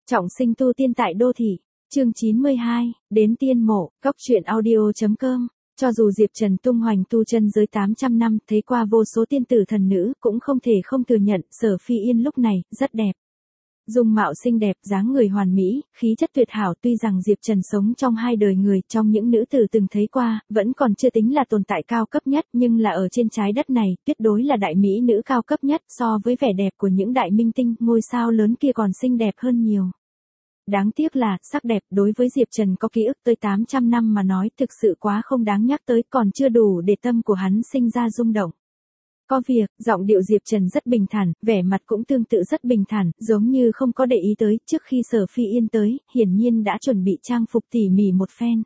Trọng sinh tu tiên tại đô thị, chương 92, đến tiên mộ, góc truyện audio.com. Cho dù Diệp Trần tung hoành tu chân giới 800 năm, thấy qua vô số tiên tử thần nữ, cũng không thể không thừa nhận, Sở Phi Yên lúc này, rất đẹp. Dung mạo xinh đẹp, dáng người hoàn mỹ, khí chất tuyệt hảo, tuy rằng Diệp Trần sống trong hai đời người, trong những nữ tử từng thấy qua, vẫn còn chưa tính là tồn tại cao cấp nhất, nhưng là ở trên trái đất này, tuyệt đối là đại mỹ nữ cao cấp nhất, so với vẻ đẹp của những đại minh tinh, ngôi sao lớn kia còn xinh đẹp hơn nhiều. Đáng tiếc là, sắc đẹp đối với Diệp Trần có ký ức tới 800 năm mà nói thực sự quá không đáng nhắc tới, còn chưa đủ để tâm của hắn sinh ra rung động. Có việc, giọng điệu Diệp Trần rất bình thản, vẻ mặt cũng tương tự rất bình thản, giống như không có để ý tới, trước khi Sở Phi Yên tới, hiển nhiên đã chuẩn bị trang phục tỉ mỉ một phen.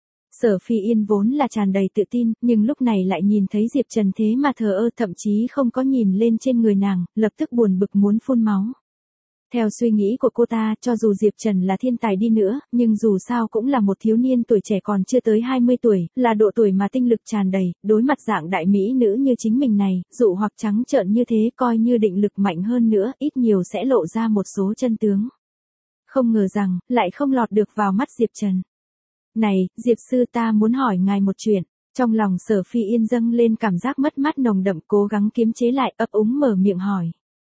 Sở Phi Yên vốn là tràn đầy tự tin, nhưng lúc này lại nhìn thấy Diệp Trần thế mà thờ ơ, thậm chí không có nhìn lên trên người nàng, lập tức buồn bực muốn phun máu. Theo suy nghĩ của cô ta, cho dù Diệp Trần là thiên tài đi nữa, nhưng dù sao cũng là một thiếu niên tuổi trẻ còn chưa tới 20 tuổi, là độ tuổi mà tinh lực tràn đầy, đối mặt dạng đại mỹ nữ như chính mình này, dụ hoặc trắng trợn như thế coi như định lực mạnh hơn nữa, ít nhiều sẽ lộ ra một số chân tướng. Không ngờ rằng, lại không lọt được vào mắt Diệp Trần. Này, Diệp sư ta muốn hỏi ngài một chuyện. Trong lòng Sở Phi Yên dâng lên cảm giác mất mát nồng đậm, cố gắng kiềm chế lại, ấp úng mở miệng hỏi.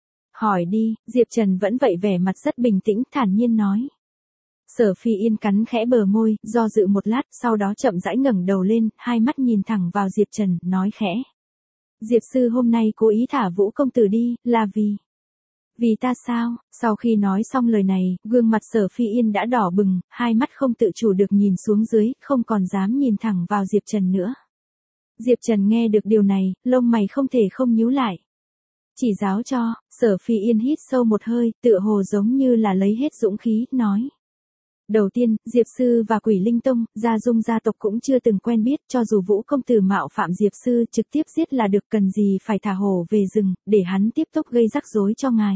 Hỏi đi, Diệp Trần vẫn vậy, vẻ mặt rất bình tĩnh, thản nhiên nói. Sở Phi Yên cắn khẽ bờ môi, do dự một lát, sau đó chậm rãi ngẩng đầu lên, hai mắt nhìn thẳng vào Diệp Trần, nói khẽ. Diệp sư hôm nay cố ý thả Vũ công tử đi, là vì... Vì ta sao? Sau khi nói xong lời này, gương mặt Sở Phi Yên đã đỏ bừng, hai mắt không tự chủ được nhìn xuống dưới, không còn dám nhìn thẳng vào Diệp Trần nữa. Diệp Trần nghe được điều này, lông mày không thể không nhíu lại. Chỉ giáo cho, Sở Phi Yên hít sâu một hơi, tựa hồ giống như là lấy hết dũng khí, nói. Đầu tiên, Diệp sư và Quỷ Linh Tông, Gia Dung gia tộc cũng chưa từng quen biết, cho dù Vũ công tử mạo phạm Diệp sư trực tiếp giết là được, cần gì phải thả hổ về rừng, để hắn tiếp tục gây rắc rối cho ngài.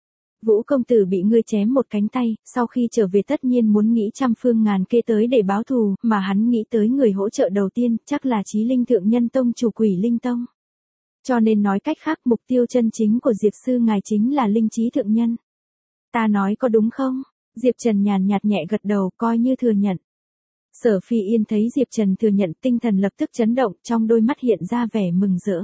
Vũ công tử bị ngươi chém một cánh tay, sau khi trở về tất nhiên muốn nghĩ trăm phương ngàn kế tới để báo thù, mà hắn nghĩ tới người hỗ trợ đầu tiên, chắc là Chí Linh Thượng Nhân Tông chủ Quỷ Linh Tông. Cho nên nói cách khác, mục tiêu chân chính của Diệp sư ngài chính là Linh Chí Thượng Nhân. Ta nói có đúng không? Diệp Trần nhàn nhạt nhẹ gật đầu, coi như thừa nhận. Sở Phi Yên thấy Diệp Trần thừa nhận, tinh thần lập tức chấn động, trong đôi mắt hiện ra vẻ mừng rỡ.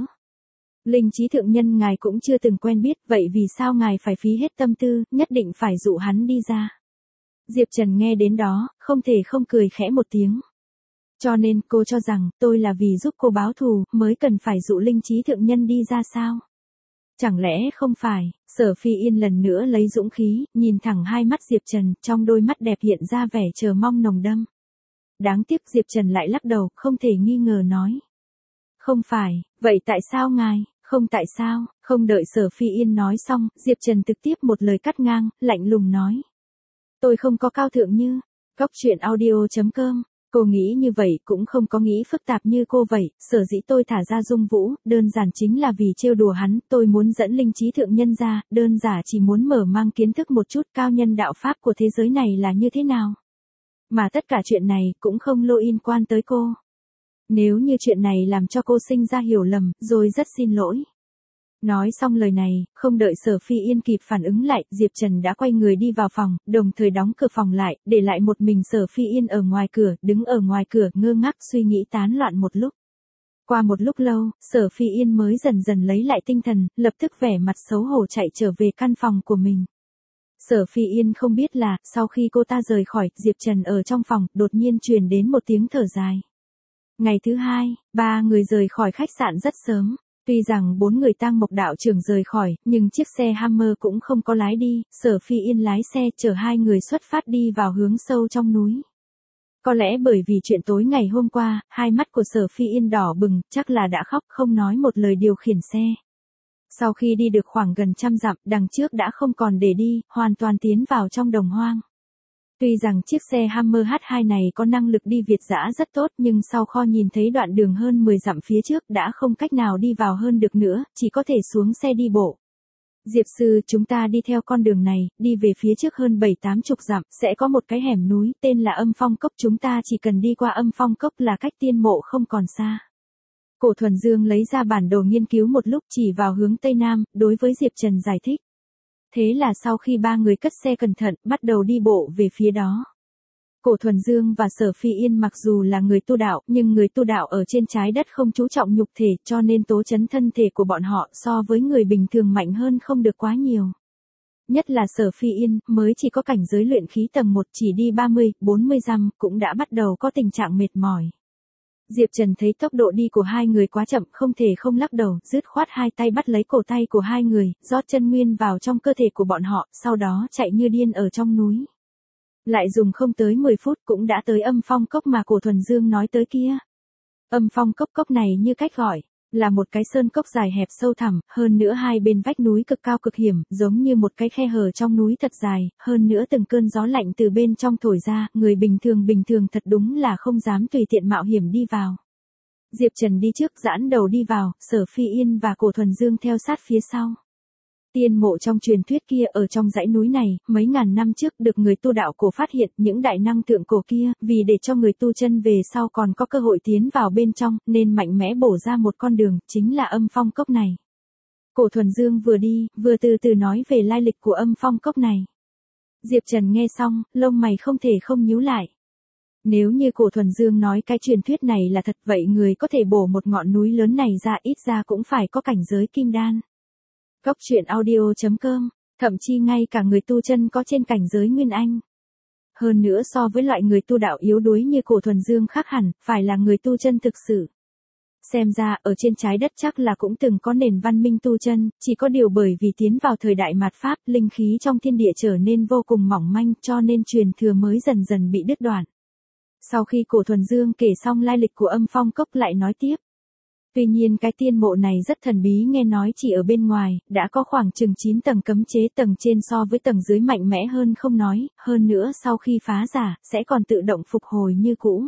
Linh Chí Thượng Nhân ngài cũng chưa từng quen biết, vậy vì sao ngài phải phí hết tâm tư, nhất định phải dụ hắn đi ra? Diệp Trần nghe đến đó, không thể không cười khẽ một tiếng. Cho nên cô cho rằng, tôi là vì giúp cô báo thù, mới cần phải dụ Linh Chí Thượng Nhân đi ra sao? Chẳng lẽ không phải? Sở Phi Yên lần nữa lấy dũng khí, nhìn thẳng hai mắt Diệp Trần, trong đôi mắt đẹp hiện ra vẻ chờ mong nồng đậm. Đáng tiếc Diệp Trần lại lắc đầu, không thể nghi ngờ nói. Không phải, vậy tại sao ngài? Không tại sao? Không đợi Sở Phi Yên nói xong, Diệp Trần trực tiếp một lời cắt ngang, lạnh lùng nói. Tôi không có cao thượng như. Góc truyện audio.com. Cô nghĩ như vậy cũng không có nghĩ phức tạp như cô vậy, sở dĩ tôi thả ra Dung Vũ, đơn giản chính là vì trêu đùa hắn, tôi muốn dẫn Linh Chí Thượng Nhân ra, đơn giản chỉ muốn mở mang kiến thức một chút cao nhân đạo pháp của thế giới này là như thế nào. Mà tất cả chuyện này cũng không liên quan tới cô. Nếu như chuyện này làm cho cô sinh ra hiểu lầm, rồi rất xin lỗi. Nói xong lời này, không đợi Sở Phi Yên kịp phản ứng lại, Diệp Trần đã quay người đi vào phòng, đồng thời đóng cửa phòng lại, để lại một mình Sở Phi Yên ở ngoài cửa, đứng ở ngoài cửa, ngơ ngác suy nghĩ tán loạn một lúc. Qua một lúc lâu, Sở Phi Yên mới dần dần lấy lại tinh thần, lập tức vẻ mặt xấu hổ chạy trở về căn phòng của mình. Sở Phi Yên không biết là, sau khi cô ta rời khỏi, Diệp Trần ở trong phòng, đột nhiên truyền đến một tiếng thở dài. Ngày thứ hai, ba người rời khỏi khách sạn rất sớm. Tuy rằng 4 người Tang Mộc đạo trưởng rời khỏi, nhưng chiếc xe Hammer cũng không có lái đi, Sở Phi Yên lái xe chở hai người xuất phát đi vào hướng sâu trong núi. Có lẽ bởi vì chuyện tối ngày hôm qua, hai mắt của Sở Phi Yên đỏ bừng, chắc là đã khóc không nói một lời điều khiển xe. Sau khi đi được khoảng gần 100 dặm, đằng trước đã không còn để đi, hoàn toàn tiến vào trong đồng hoang. Tuy rằng chiếc xe Hammer H2 này có năng lực đi việt dã rất tốt, nhưng sau kho nhìn thấy đoạn đường hơn 10 dặm phía trước đã không cách nào đi vào hơn được nữa, chỉ có thể xuống xe đi bộ. Diệp sư, chúng ta đi theo con đường này, đi về phía trước hơn 7-80 dặm, sẽ có một cái hẻm núi, tên là Âm Phong Cốc, chúng ta chỉ cần đi qua Âm Phong Cốc là cách tiên mộ không còn xa. Cổ Thuần Dương lấy ra bản đồ nghiên cứu một lúc, chỉ vào hướng Tây Nam, đối với Diệp Trần giải thích. Thế là sau khi ba người cất xe cẩn thận, bắt đầu đi bộ về phía đó. Cổ Thuần Dương và Sở Phi Yên mặc dù là người tu đạo, nhưng người tu đạo ở trên trái đất không chú trọng nhục thể, cho nên tố trấn thân thể của bọn họ so với người bình thường mạnh hơn không được quá nhiều. Nhất là Sở Phi Yên, mới chỉ có cảnh giới luyện khí tầng 1, chỉ đi 30-40 dặm, cũng đã bắt đầu có tình trạng mệt mỏi. Diệp Trần thấy tốc độ đi của hai người quá chậm, không thể không lắc đầu, dứt khoát hai tay bắt lấy cổ tay của hai người, rót chân nguyên vào trong cơ thể của bọn họ, sau đó chạy như điên ở trong núi. Lại dùng không tới 10 phút cũng đã tới Âm Phong Cốc mà Cổ Thuần Dương nói tới kia. Âm Phong Cốc này như cách gọi, là một cái sơn cốc dài hẹp sâu thẳm, hơn nữa hai bên vách núi cực cao cực hiểm, giống như một cái khe hở trong núi thật dài, hơn nữa từng cơn gió lạnh từ bên trong thổi ra, người bình thường thật đúng là không dám tùy tiện mạo hiểm đi vào. Diệp Trần đi trước giãn đầu đi vào, Sở Phi Yên và Cổ Thuần Dương theo sát phía sau. Tiên mộ trong truyền thuyết kia ở trong dãy núi này, mấy ngàn năm trước được người tu đạo cổ phát hiện những đại năng tượng cổ kia, vì để cho người tu chân về sau còn có cơ hội tiến vào bên trong, nên mạnh mẽ bổ ra một con đường, chính là Âm Phong Cốc này. Cổ Thuần Dương vừa đi, vừa từ từ nói về lai lịch của Âm Phong Cốc này. Diệp Trần nghe xong, lông mày không thể không nhíu lại. Nếu như Cổ Thuần Dương nói cái truyền thuyết này là thật, vậy người có thể bổ một ngọn núi lớn này ra ít ra cũng phải có cảnh giới kim đan. Cốc truyện audio.com, thậm chí ngay cả người tu chân có trên cảnh giới Nguyên Anh. Hơn nữa so với loại người tu đạo yếu đuối như Cổ Thuần Dương khác hẳn, phải là người tu chân thực sự. Xem ra ở trên trái đất chắc là cũng từng có nền văn minh tu chân, chỉ có điều bởi vì tiến vào thời đại mạt Pháp, linh khí trong thiên địa trở nên vô cùng mỏng manh cho nên truyền thừa mới dần dần bị đứt đoạn. Sau khi Cổ Thuần Dương kể xong lai lịch của Âm Phong Cốc lại nói tiếp. Tuy nhiên cái tiên mộ này rất thần bí, nghe nói chỉ ở bên ngoài, đã có khoảng chừng 9 tầng cấm chế, tầng trên so với tầng dưới mạnh mẽ hơn không nói, hơn nữa sau khi phá giả, sẽ còn tự động phục hồi như cũ.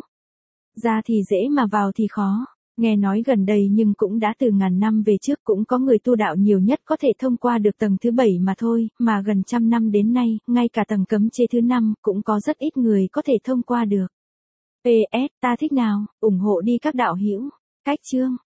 Ra thì dễ mà vào thì khó, nghe nói gần đây nhưng cũng đã từ ngàn năm về trước cũng có người tu đạo nhiều nhất có thể thông qua được tầng thứ 7 mà thôi, mà gần trăm năm đến nay, ngay cả tầng cấm chế thứ 5 cũng có rất ít người có thể thông qua được. PS, ta thích nào, ủng hộ đi các đạo hữu. Cách chương